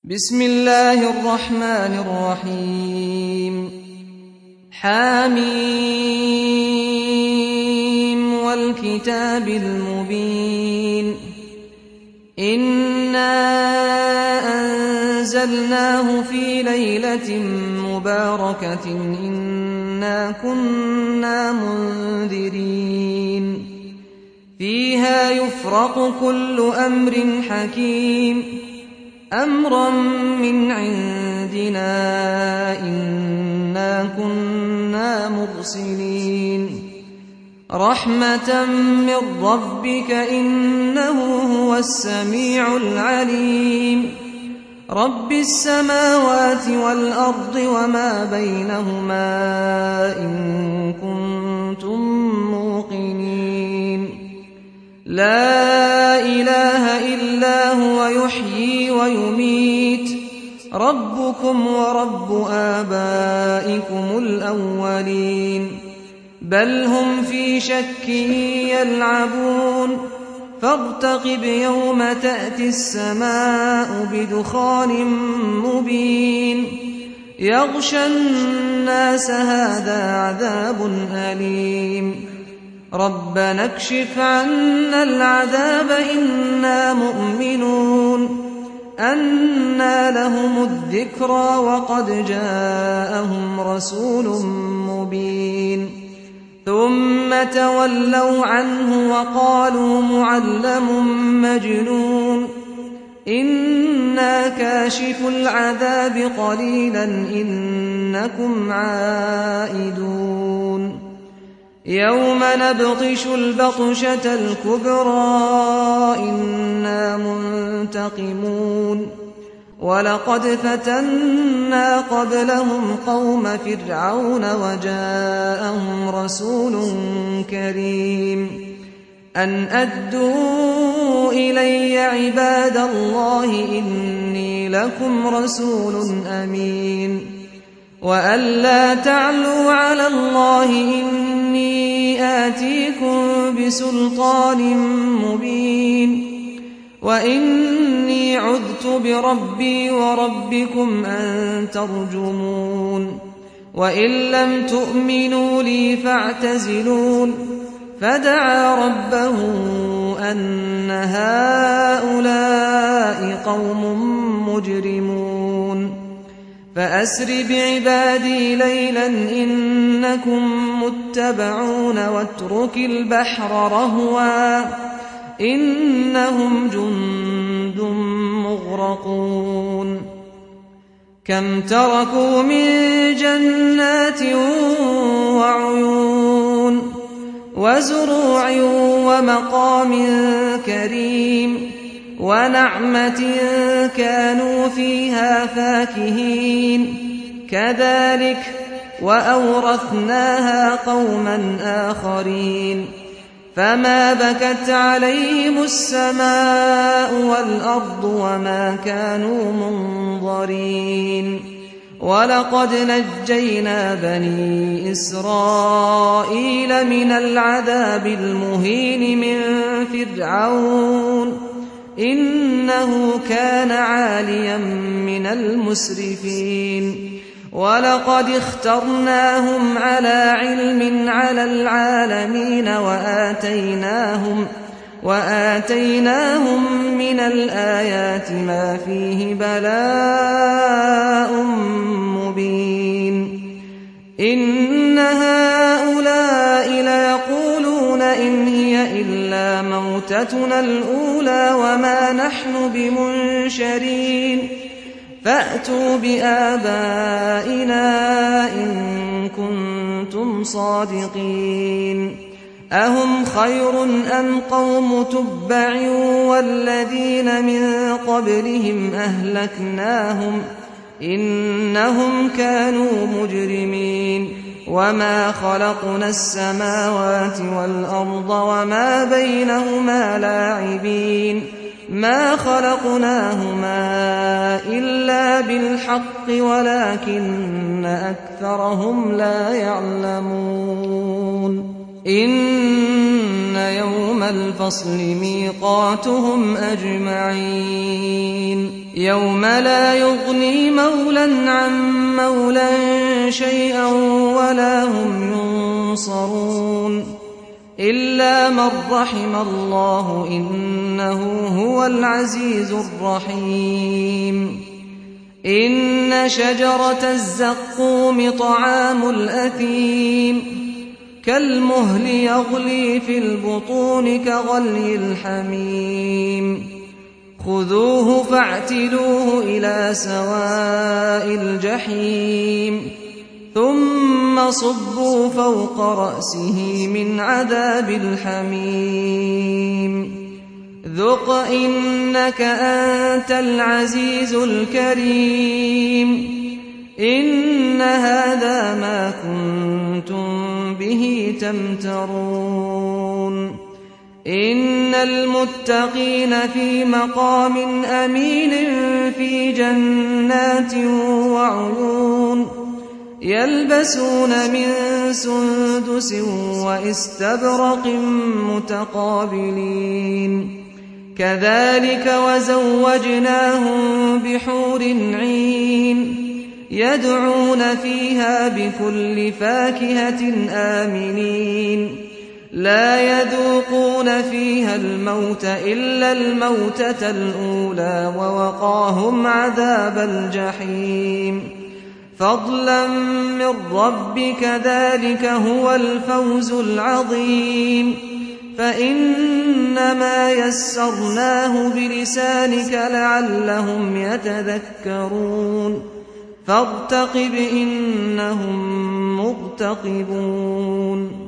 بسم الله الرحمن الرحيم حميم والكتاب المبين إنا أنزلناه في ليلة مباركة إنا كنا منذرين فيها يفرق كل أمر حكيم أمرا من عندنا إنا كنا مرسلين رحمة من ربك إنه هو السميع العليم رب السماوات والأرض وما بينهما إن كنتم موقنين لا إله إلا هو يحيي ويميت ربكم ورب آبائكم الأولين بل هم في شك يلعبون فارتقب يوم تأتي السماء بدخان مبين يغشى الناس هذا عذاب أليم ربنا اكشف عنا العذاب إنا مؤمنون أنى لهم الذكرى وقد جاءهم رسول مبين ثم تولوا عنه وقالوا معلم مجنون إنا كاشف العذاب قليلا إنكم عائدون يوم نبطش البطشة الكبرى إنا منتقمون ولقد فتنا قبلهم قوم فرعون وجاءهم رسول كريم أن أدوا إلي عباد الله إني لكم رسول أمين وأن لا تعلوا على الله إني آتيكم بسلطان مبين وإني عذت بربي وربكم أن ترجمون وإن لم تؤمنوا لي فاعتزلون فدعا ربه أن هؤلاء قوم مجرمون فأسر بعبادي ليلا إنكم متبعون واترك البحر رهوا إنهم جند مغرقون كم تركوا من جنات وعيون وزروع ومقام كريم ونعمة كانوا فيها فاكهين كذلك وأورثناها قوما آخرين فما بكت عليهم السماء والأرض وما كانوا منظرين ولقد نجينا بني إسرائيل من العذاب المهين من فرعون إنه كان عاليا من المسرفين ولقد اخترناهم على علم على العالمين وآتيناهم من الآيات ما فيه بلاء مبين إن هؤلاء ليقولون إن هي إلا موتتنا الأولى وما نحن بمنشرين فأتوا بآبائنا إن كنتم صادقين أهم خير أم قوم تبع والذين من قبلهم أهلكناهم إنهم كانوا مجرمين وما خلقنا السماوات والأرض وما بينهما لاعبين ما خلقناهما إلا بالحق ولكن أكثرهم لا يعلمون إن يوم الفصل ميقاتهم أجمعين يوم لا يغني مولى عن مولى شيئا ولا هم ينصرون إلا من رحم الله إنه هو العزيز الرحيم إن شجرة الزقوم طعام الأثيم كالمهل يغلي في البطون كغلي الحميم خذوه فاعتلوه إلى سواء الجحيم ثم صبوا فوق رأسه من عذاب الحميم ذق إنك أنت العزيز الكريم إن هذا ما كنتم به تمترون إن المتقين في مقام أمين في جنات وعيون يلبسون من سندس واستبرق متقابلين كذلك وزوجناهم بحور عين يدعون فيها بكل فاكهة آمنين لا يذوقون فيها الموت إلا الموتة الأولى ووقاهم عذاب الجحيم فضلا من ربك ذلك هو الفوز العظيم فإنما يسرناه بلسانك لعلهم يتذكرون فارتقب إنهم مرتقبون